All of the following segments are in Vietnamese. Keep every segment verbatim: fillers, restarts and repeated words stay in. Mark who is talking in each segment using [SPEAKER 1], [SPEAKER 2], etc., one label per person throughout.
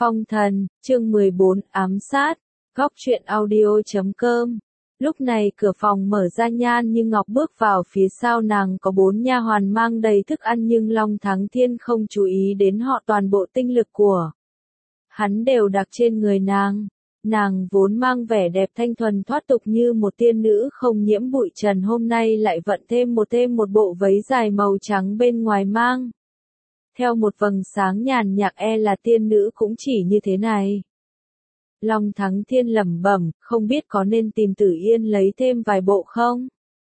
[SPEAKER 1] Phong thần, chương mười bốn, ám sát, góc truyện audio.com. Lúc này cửa phòng mở ra, Nhan Như Ngọc bước vào, phía sau nàng có bốn nha hoàn mang đầy thức ăn, nhưng Long Thắng Thiên không chú ý đến họ, toàn bộ tinh lực của hắn đều đặt trên người nàng. Nàng vốn mang vẻ đẹp thanh thuần thoát tục như một tiên nữ không nhiễm bụi trần, hôm nay lại vận thêm một thêm một bộ váy dài màu trắng bên ngoài mang theo một vầng sáng nhàn nhạt, e là tiên nữ cũng chỉ như thế này. Long Thắng Thiên lẩm bẩm, không biết có nên tìm Tử Yên lấy thêm vài bộ không?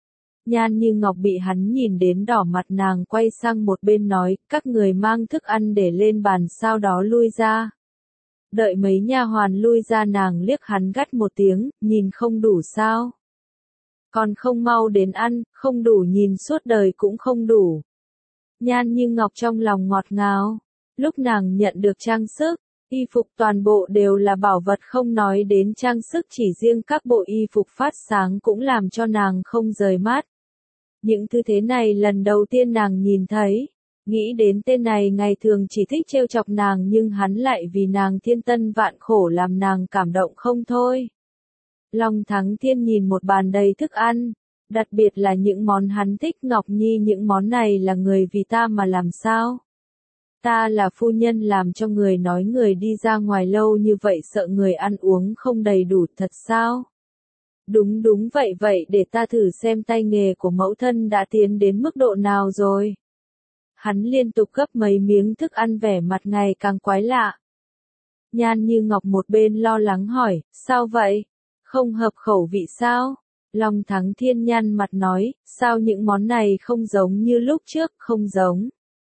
[SPEAKER 1] Nhan Như Ngọc bị hắn nhìn đến đỏ mặt, nàng quay sang một bên nói, các người mang thức ăn để lên bàn, sau đó lui ra. Đợi mấy nha hoàn lui ra, nàng liếc hắn gắt một tiếng, nhìn không đủ sao? Còn không mau đến ăn, không đủ nhìn suốt đời cũng không đủ. Nhan Như Ngọc trong lòng ngọt ngào, lúc nàng nhận được trang sức, y phục toàn bộ đều là bảo vật, không nói đến trang sức, chỉ riêng các bộ y phục phát sáng cũng làm cho nàng không rời mắt. Những thứ thế này lần đầu tiên nàng nhìn thấy, nghĩ đến tên này ngày thường chỉ thích trêu chọc nàng, nhưng hắn lại vì nàng thiên tân vạn khổ, làm nàng cảm động không thôi. Long Thắng Thiên nhìn một bàn đầy thức ăn, đặc biệt là những món hắn thích. Ngọc Nhi, những món này là người vì ta mà làm sao? Ta là phu nhân làm cho người, nói người đi ra ngoài lâu như vậy sợ người ăn uống không đầy đủ thật sao? Đúng đúng vậy vậy, để ta thử xem tay nghề của mẫu thân đã tiến đến mức độ nào rồi. Hắn liên tục gấp mấy miếng thức ăn, vẻ mặt ngày càng quái lạ. Nhan Như Ngọc một bên lo lắng hỏi, sao vậy? Không hợp khẩu vị sao? Long Thắng Thiên nhăn mặt nói, sao những món này không giống như lúc trước? Không giống.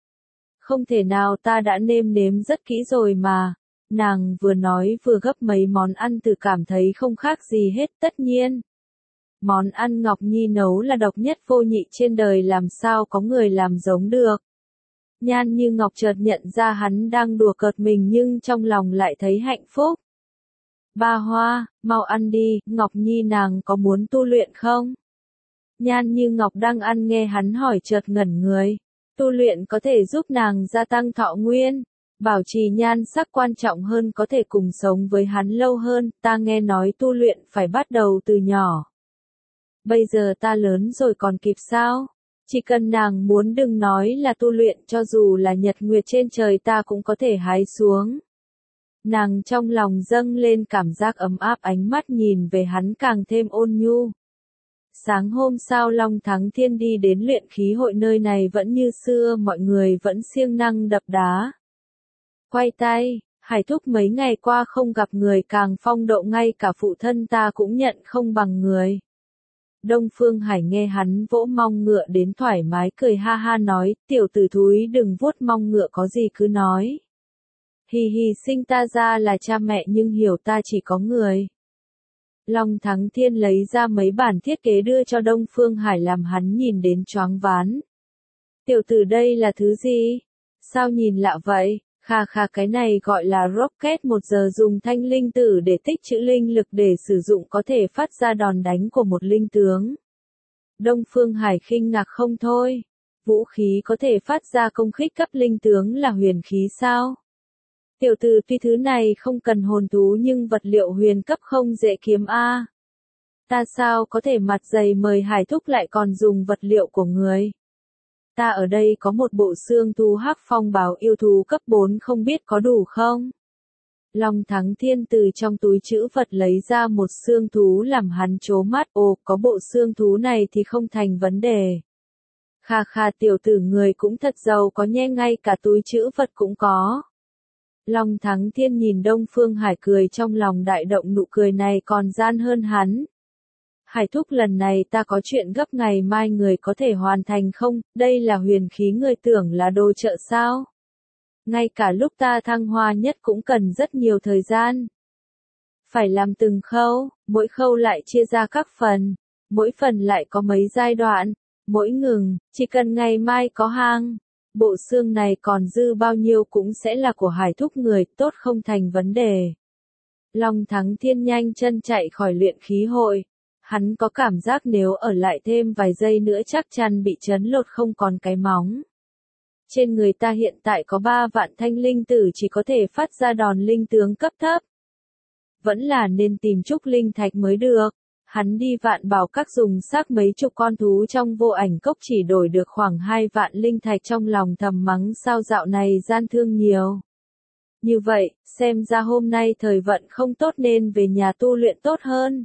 [SPEAKER 1] Không thể nào, ta đã nêm nếm rất kỹ rồi mà. Nàng vừa nói vừa gấp mấy món ăn, tự cảm thấy không khác gì hết. Tất nhiên, món ăn Ngọc Nhi nấu là độc nhất vô nhị trên đời, làm sao có người làm giống được. Nhan Như Ngọc chợt nhận ra hắn đang đùa cợt mình, nhưng trong lòng lại thấy hạnh phúc. Ba Hoa, mau ăn đi, Ngọc Nhi nàng có muốn tu luyện không? Nhan Như Ngọc đang ăn, nghe hắn hỏi chợt ngẩn người. Tu luyện có thể giúp nàng gia tăng thọ nguyên, bảo trì nhan sắc quan trọng hơn, có thể cùng sống với hắn lâu hơn. Ta nghe nói tu luyện phải bắt đầu từ nhỏ. Bây giờ ta lớn rồi còn kịp sao? Chỉ cần nàng muốn, đừng nói là tu luyện, cho dù là nhật nguyệt trên trời ta cũng có thể hái xuống. Nàng trong lòng dâng lên cảm giác ấm áp, ánh mắt nhìn về hắn càng thêm ôn nhu. Sáng hôm sau Long Thắng Thiên đi đến luyện khí hội, nơi này vẫn như xưa, mọi người vẫn siêng năng đập đá. Quay tay, Hải thúc mấy ngày qua không gặp người, càng phong độ, ngay cả phụ thân ta cũng nhận không bằng người. Đông Phương Hải nghe hắn vỗ mông ngựa đến thoải mái, cười ha ha nói, tiểu tử thúi đừng vuốt mông ngựa, có gì cứ nói. Hì hì, sinh ta ra là cha mẹ nhưng hiểu ta chỉ có người. Long Thắng Thiên lấy ra mấy bản thiết kế đưa cho Đông Phương Hải, làm hắn nhìn đến choáng váng. Tiểu tử đây là thứ gì? Sao nhìn lạ vậy? Kha kha, cái này gọi là rocket, một giờ dùng thanh linh tử để tích trữ linh lực để sử dụng, có thể phát ra đòn đánh của một linh tướng. Đông Phương Hải khinh ngạc không thôi. Vũ khí có thể phát ra công kích cấp linh tướng là huyền khí sao? Tiểu tử, tuy thứ này không cần hồn thú nhưng vật liệu huyền cấp không dễ kiếm a. Ta sao có thể mặt dày mời Hải thúc lại còn dùng vật liệu của người. Ta ở đây có một bộ xương thú hắc phong bào yêu thú cấp bốn, không biết có đủ không? Long Thắng Thiên từ trong túi trữ vật lấy ra một xương thú, làm hắn trố mắt, ồ, có bộ xương thú này thì không thành vấn đề. Kha kha, tiểu tử người cũng thật giàu có nhé, ngay cả túi trữ vật cũng có. Long Thắng Thiên nhìn Đông Phương Hải cười, trong lòng đại động, nụ cười này còn gian hơn hắn. Hải thúc, lần này ta có chuyện gấp, ngày mai người có thể hoàn thành không? Đây là huyền khí, người tưởng là đồ chợ sao? Ngay cả lúc ta thăng hoa nhất cũng cần rất nhiều thời gian. Phải làm từng khâu, mỗi khâu lại chia ra các phần, mỗi phần lại có mấy giai đoạn, mỗi ngừng, chỉ cần ngày mai có hàng. Bộ xương này còn dư bao nhiêu cũng sẽ là của Hải thúc người, tốt, không thành vấn đề. Long Thắng Thiên nhanh chân chạy khỏi luyện khí hội. Hắn có cảm giác nếu ở lại thêm vài giây nữa chắc chắn bị chấn lột không còn cái móng. Trên người ta hiện tại có ba vạn thanh linh tử chỉ có thể phát ra đòn linh tướng cấp thấp. Vẫn là nên tìm trúc linh thạch mới được. Hắn đi vạn bảo các dùng xác mấy chục con thú trong vô ảnh cốc chỉ đổi được khoảng hai vạn linh thạch, trong lòng thầm mắng sao dạo này gian thương nhiều. Như vậy, xem ra hôm nay thời vận không tốt nên về nhà tu luyện tốt hơn.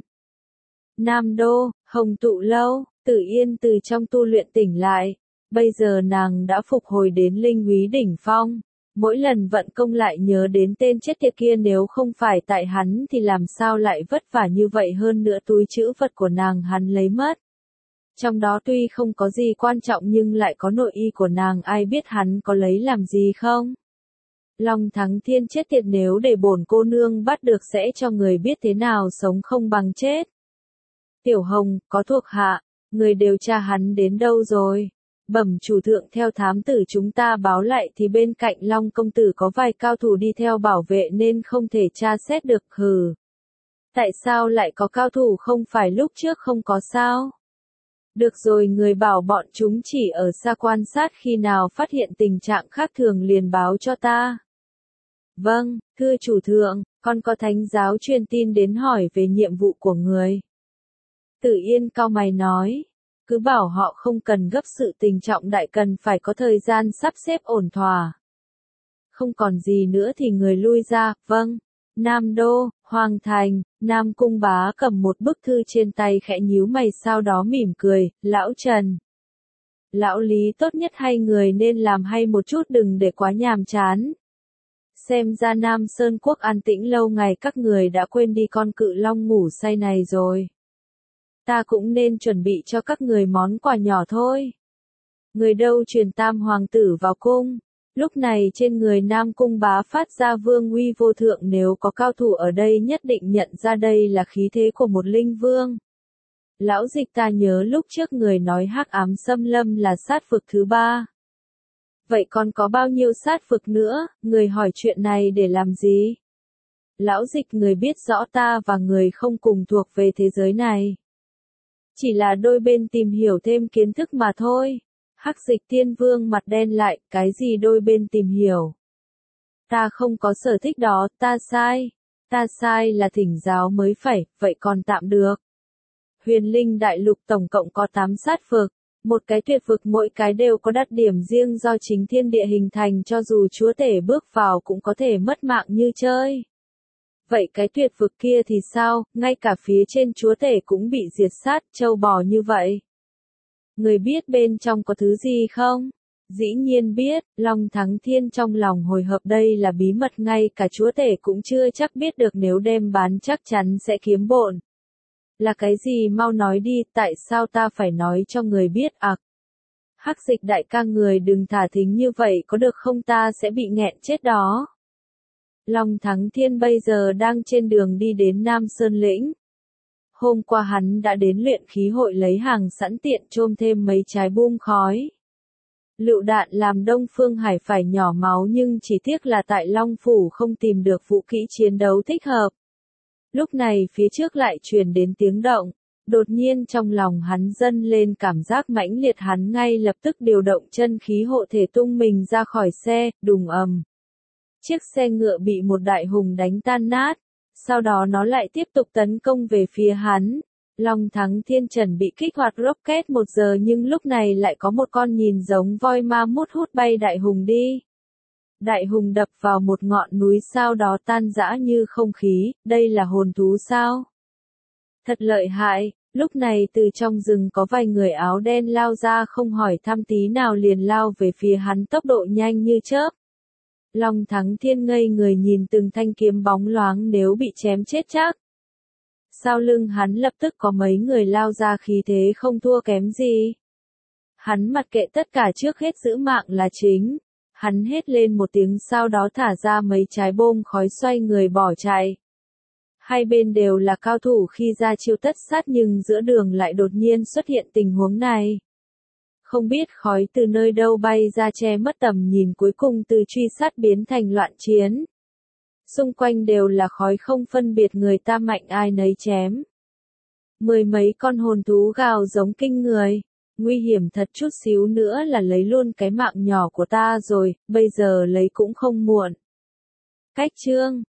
[SPEAKER 1] Nam Đô, Hồng Tụ Lâu, Tử Yên từ trong tu luyện tỉnh lại. Bây giờ nàng đã phục hồi đến linh úy đỉnh phong. Mỗi lần vận công lại nhớ đến tên chết tiệt kia, nếu không phải tại hắn thì làm sao lại vất vả như vậy, hơn nữa túi trữ vật của nàng hắn lấy mất. Trong đó tuy không có gì quan trọng nhưng lại có nội y của nàng, ai biết hắn có lấy làm gì không? Long Thắng Thiên chết tiệt, nếu để bổn cô nương bắt được sẽ cho người biết thế nào sống không bằng chết. Tiểu Hồng, có thuộc hạ, người điều tra hắn đến đâu rồi? Bẩm chủ thượng, theo thám tử chúng ta báo lại thì bên cạnh Long công tử có vài cao thủ đi theo bảo vệ nên không thể tra xét được. Hừ. Tại sao lại có cao thủ, không phải lúc trước không có sao? Được rồi, người bảo bọn chúng chỉ ở xa quan sát, khi nào phát hiện tình trạng khác thường liền báo cho ta. Vâng, thưa chủ thượng, con có thánh giáo truyền tin đến hỏi về nhiệm vụ của người. Tử Yên cau mày nói. Cứ bảo họ không cần gấp, sự tình trọng đại cần phải có thời gian sắp xếp ổn thỏa. Không còn gì nữa thì người lui ra. Vâng. Nam Đô, Hoàng Thành, Nam Cung Bá cầm một bức thư trên tay khẽ nhíu mày, sau đó mỉm cười. Lão Trần, lão Lý, tốt nhất hai người nên làm hay một chút, đừng để quá nhàm chán. Xem ra Nam Sơn Quốc an tĩnh lâu ngày, các người đã quên đi con cự long ngủ say này rồi. Ta cũng nên chuẩn bị cho các người món quà nhỏ thôi. Người đâu truyền tam hoàng tử vào cung. Lúc này trên người Nam Cung Bá phát ra vương uy vô thượng, nếu có cao thủ ở đây nhất định nhận ra đây là khí thế của một linh vương. Lão Dịch, ta nhớ lúc trước người nói hắc ám xâm lâm là sát vực thứ ba. Vậy còn có bao nhiêu sát vực nữa, người hỏi chuyện này để làm gì? Lão Dịch, người biết rõ ta và người không cùng thuộc về thế giới này. Chỉ là đôi bên tìm hiểu thêm kiến thức mà thôi. Hắc Dịch Tiên Vương mặt đen lại, cái gì đôi bên tìm hiểu? Ta không có sở thích đó, ta sai. Ta sai là thỉnh giáo mới phải, vậy còn tạm được. Huyền Linh Đại Lục tổng cộng có tám sát vực. Một cái tuyệt vực, mỗi cái đều có đặc điểm riêng do chính thiên địa hình thành, cho dù chúa tể bước vào cũng có thể mất mạng như chơi. Vậy cái tuyệt vực kia thì sao, ngay cả phía trên chúa tể cũng bị diệt sát, trâu bò như vậy. Người biết bên trong có thứ gì không? Dĩ nhiên biết, Long Thắng Thiên trong lòng hồi hộp, đây là bí mật ngay cả chúa tể cũng chưa chắc biết được, nếu đem bán chắc chắn sẽ kiếm bộn. Là cái gì, mau nói đi, tại sao ta phải nói cho người biết ặc? À, Hắc Dịch đại ca, người đừng thả thính như vậy có được không, ta sẽ bị nghẹn chết đó. Long Thắng Thiên bây giờ đang trên đường đi đến Nam Sơn Lĩnh. Hôm qua hắn đã đến luyện khí hội lấy hàng sẵn, tiện chôm thêm mấy trái bum khói. Lựu đạn làm Đông Phương Hải phải nhỏ máu, nhưng chỉ tiếc là tại Long Phủ không tìm được vũ khí chiến đấu thích hợp. Lúc này phía trước lại truyền đến tiếng động. Đột nhiên trong lòng hắn dâng lên cảm giác mãnh liệt, hắn ngay lập tức điều động chân khí hộ thể tung mình ra khỏi xe, đùng ầm. Chiếc xe ngựa bị một đại hùng đánh tan nát, sau đó nó lại tiếp tục tấn công về phía hắn. Long Thắng Thiên chuẩn bị kích hoạt rocket một giờ, nhưng lúc này lại có một con nhìn giống voi ma mút hút bay đại hùng đi. Đại hùng đập vào một ngọn núi, sau đó tan rã như không khí, đây là hồn thú sao? Thật lợi hại. Lúc này từ trong rừng có vài người áo đen lao ra, không hỏi thăm tí nào liền lao về phía hắn, tốc độ nhanh như chớp. Long Thắng Thiên ngây người nhìn từng thanh kiếm bóng loáng, nếu bị chém chết chắc. Sau lưng hắn lập tức có mấy người lao ra, khí thế không thua kém gì. Hắn mặc kệ tất cả, trước hết giữ mạng là chính. Hắn hét lên một tiếng, sau đó thả ra mấy trái bom khói, xoay người bỏ chạy. Hai bên đều là cao thủ, khi ra chiêu tất sát nhưng giữa đường lại đột nhiên xuất hiện tình huống này. Không biết khói từ nơi đâu bay ra che mất tầm nhìn, cuối cùng từ truy sát biến thành loạn chiến. Xung quanh đều là khói, không phân biệt người ta mạnh ai nấy chém. Mười mấy con hồn thú gào giống kinh người. nguy hiểm thật chút xíu nữa là lấy luôn cái mạng nhỏ của ta rồi, bây giờ lấy cũng không muộn. Cách chương